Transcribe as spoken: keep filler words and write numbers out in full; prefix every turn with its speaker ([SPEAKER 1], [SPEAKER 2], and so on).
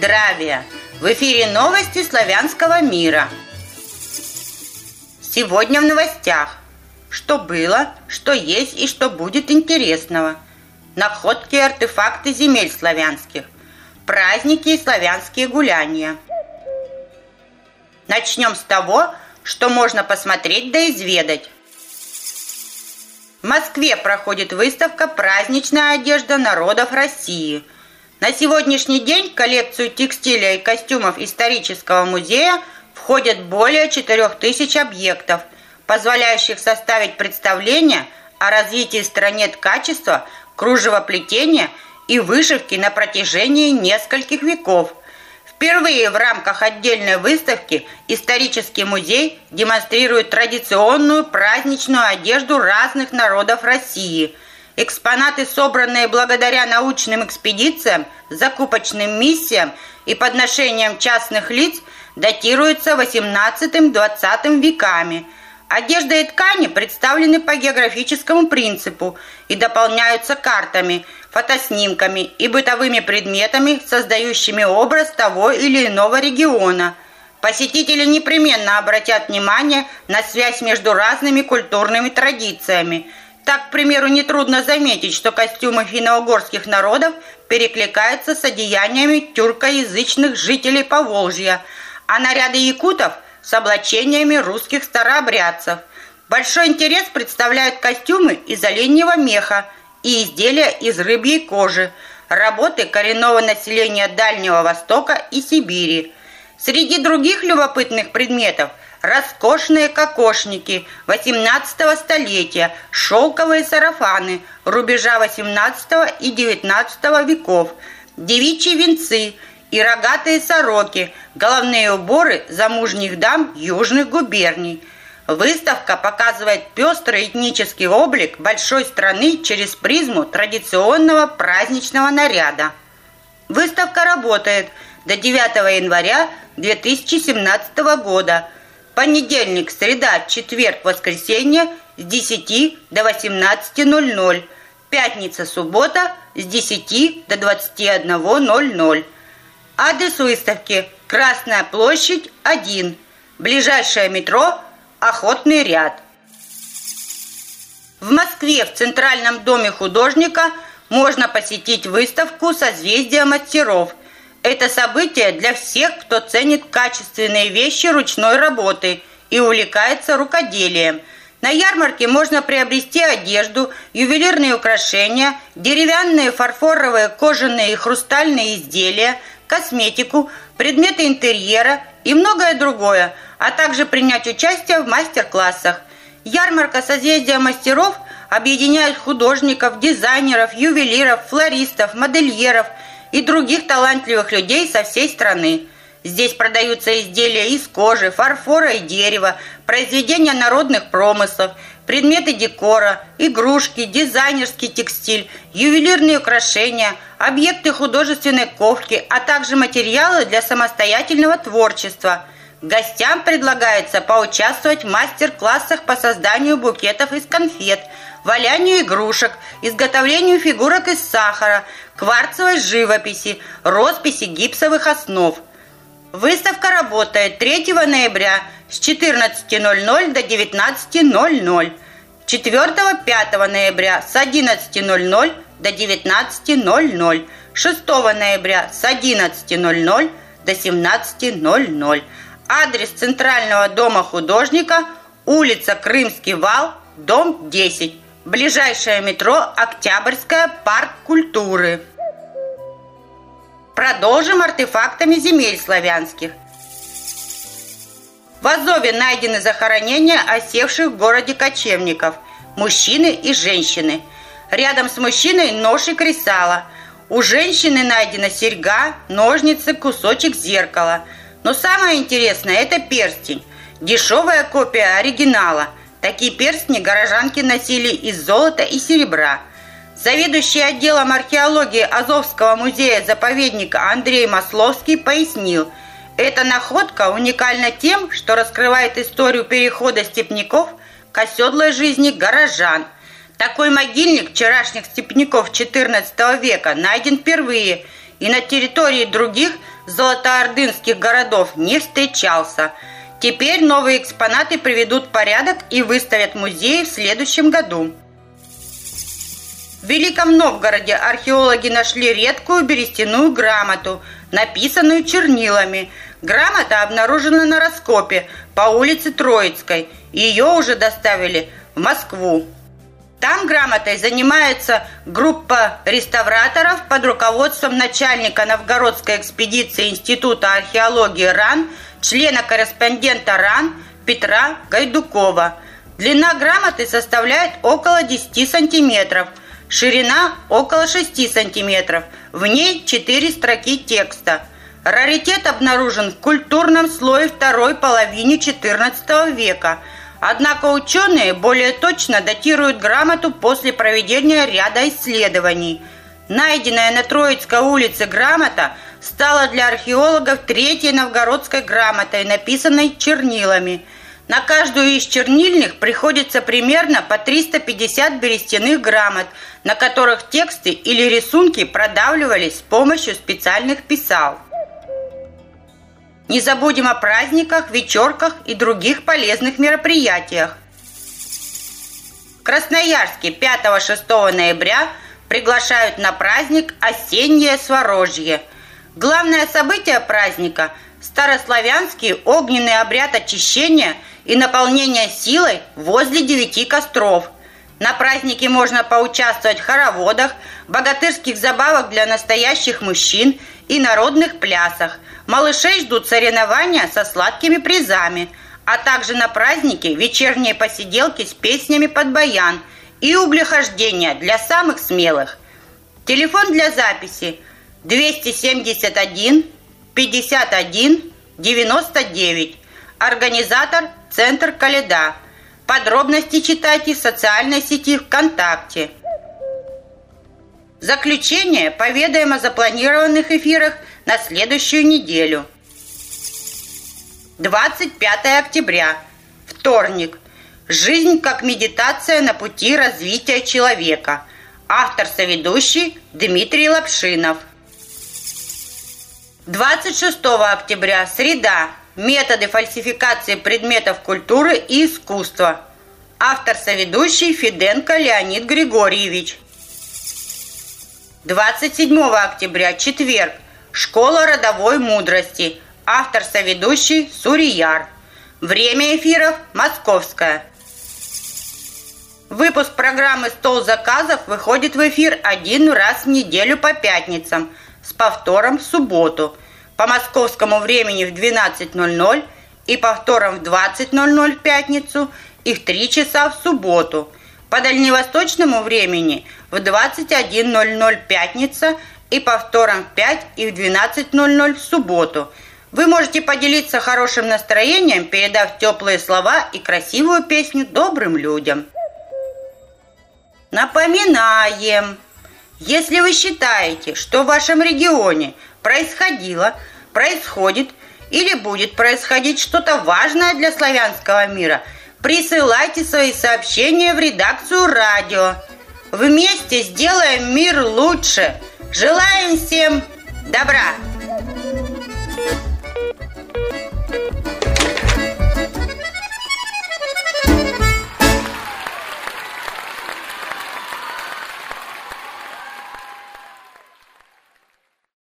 [SPEAKER 1] здравия! В эфире новости славянского мира. Сегодня в новостях. Что было, что есть и что будет интересного. Находки и артефакты земель славянских. Праздники и славянские гуляния. Начнем с того, что можно посмотреть да изведать. В Москве проходит выставка «Праздничная одежда народов России». На сегодняшний день в коллекцию текстиля и костюмов исторического музея входят более четырех тысяч объектов, позволяющих составить представление о развитии в стране ткачества, кружевоплетения и вышивки на протяжении нескольких веков. Впервые в рамках отдельной выставки исторический музей демонстрирует традиционную праздничную одежду разных народов России. Экспонаты, собранные благодаря научным экспедициям, закупочным миссиям и подношениям частных лиц, датируются восемнадцатым-двадцатым веками. Одежда и ткани представлены по географическому принципу и дополняются картами, фотоснимками и бытовыми предметами, создающими образ того или иного региона. Посетители непременно обратят внимание на связь между разными культурными традициями. Так, к примеру, нетрудно заметить, что костюмы финно-угорских народов перекликаются с одеяниями тюркоязычных жителей Поволжья, а наряды якутов – с облачениями русских старообрядцев. Большой интерес представляют костюмы из оленьего меха и изделия из рыбьей кожи, работы коренного населения Дальнего Востока и Сибири. Среди других любопытных предметов – роскошные кокошники восемнадцатого столетия, шелковые сарафаны рубежа восемнадцатого и девятнадцатого веков, девичьи венцы и рогатые сороки, головные уборы замужних дам южных губерний. Выставка показывает пестрый этнический облик большой страны через призму традиционного праздничного наряда. Выставка работает до девятого января две тысячи семнадцатого года. Понедельник, среда, четверг, воскресенье с десяти до восемнадцати ноль-ноль. Пятница, суббота с десяти до двадцати одного ноль-ноль. Адрес выставки – Красная площадь, один. Ближайшее метро – Охотный ряд. В Москве в Центральном доме художника можно посетить выставку «Созвездие мастеров». Это событие для всех, кто ценит качественные вещи ручной работы и увлекается рукоделием. На ярмарке можно приобрести одежду, ювелирные украшения, деревянные, фарфоровые, кожаные и хрустальные изделия, косметику, предметы интерьера и многое другое, а также принять участие в мастер-классах. Ярмарка «Созвездия мастеров» объединяет художников, дизайнеров, ювелиров, флористов, модельеров и других талантливых людей со всей страны. Здесь продаются изделия из кожи, фарфора и дерева, произведения народных промыслов, предметы декора, игрушки, дизайнерский текстиль, ювелирные украшения, объекты художественной ковки, а также материалы для самостоятельного творчества. Гостям предлагается поучаствовать в мастер-классах по созданию букетов из конфет, валянию игрушек, изготовлению фигурок из сахара, кварцевой живописи, росписи гипсовых основ. Выставка работает третьего ноября с четырнадцати ноль-ноль до девятнадцати ноль-ноль, четвёртого-пятого ноября с одиннадцати ноль-ноль до девятнадцати ноль-ноль, шестого ноября с одиннадцати ноль-ноль до семнадцати ноль-ноль. Адрес Центрального дома художника – улица Крымский вал, дом десять. Ближайшее метро Октябрьская, парк культуры. Продолжим артефактами земель славянских. В Азове найдены захоронения осевших в городе кочевников, мужчины и женщины. Рядом с мужчиной нож и кресало. У женщины найдена серьга, ножницы, кусочек зеркала. Но самое интересное – это перстень. Дешевая копия оригинала. Такие перстни горожанки носили из золота и серебра. Заведующий отделом археологии Азовского музея-заповедника Андрей Масловский пояснил, эта находка уникальна тем, что раскрывает историю перехода степняков к оседлой жизни горожан. Такой могильник вчерашних степняков четырнадцатого века найден впервые и на территории других золотоордынских городов не встречался. Теперь новые экспонаты приведут в порядок и выставят в музее в следующем году. В Великом Новгороде археологи нашли редкую берестяную грамоту, написанную чернилами. Грамота обнаружена на раскопе по улице Троицкой. Ее уже доставили в Москву. Там грамотой занимается группа реставраторов под руководством начальника новгородской экспедиции Института археологии РАН, члена-корреспондента РАН Петра Гайдукова. Длина грамоты составляет около десяти сантиметров, ширина около шести сантиметров, в ней четыре строки текста. Раритет обнаружен в культурном слое второй половины четырнадцатого века. Однако ученые более точно датируют грамоту после проведения ряда исследований. Найденная на Троицкой улице грамота стала для археологов третьей новгородской грамотой, написанной чернилами. На каждую из чернильных приходится примерно по триста пятьдесят берестяных грамот, на которых тексты или рисунки продавливались с помощью специальных писал. Не забудем о праздниках, вечерках и других полезных мероприятиях. В Красноярске пятого-шестого ноября приглашают на праздник «Осеннее Сворожье». Главное событие праздника – старославянский огненный обряд очищения и наполнения силой возле девяти костров. На празднике можно поучаствовать в хороводах, богатырских забавах для настоящих мужчин и народных плясах. Малышей ждут соревнования со сладкими призами, а также на празднике вечерние посиделки с песнями под баян и углехождения для самых смелых. Телефон для записи двести семьдесят один пятьдесят один девяносто девять. Организатор Центр Каледа. Подробности читайте в социальной сети ВКонтакте. В заключение поведаем о запланированных эфирах на следующую неделю. двадцать пятого октября. Вторник. Жизнь как медитация на пути развития человека. Автор-соведущий Дмитрий Лапшинов. двадцать шестого октября. Среда. Методы фальсификации предметов культуры и искусства. Автор-соведущий Феденко Леонид Григорьевич. двадцать седьмого октября. Четверг. Школа родовой мудрости. Автор-соведущий Сурияр. Время эфиров московское. Выпуск программы «Стол заказов» выходит в эфир один раз в неделю по пятницам, с повтором в субботу. По московскому времени в двенадцать ноль ноль и повтором в двадцать ноль ноль в пятницу и в три часа в субботу. По дальневосточному времени в двадцать один ноль ноль пятница и повтором в пять и в двенадцать ноль ноль в субботу. Вы можете поделиться хорошим настроением, передав теплые слова и красивую песню добрым людям. Напоминаем, если вы считаете, что в вашем регионе происходило, происходит или будет происходить что-то важное для славянского мира, присылайте свои сообщения в редакцию радио. Вместе сделаем мир лучше. Желаем всем добра!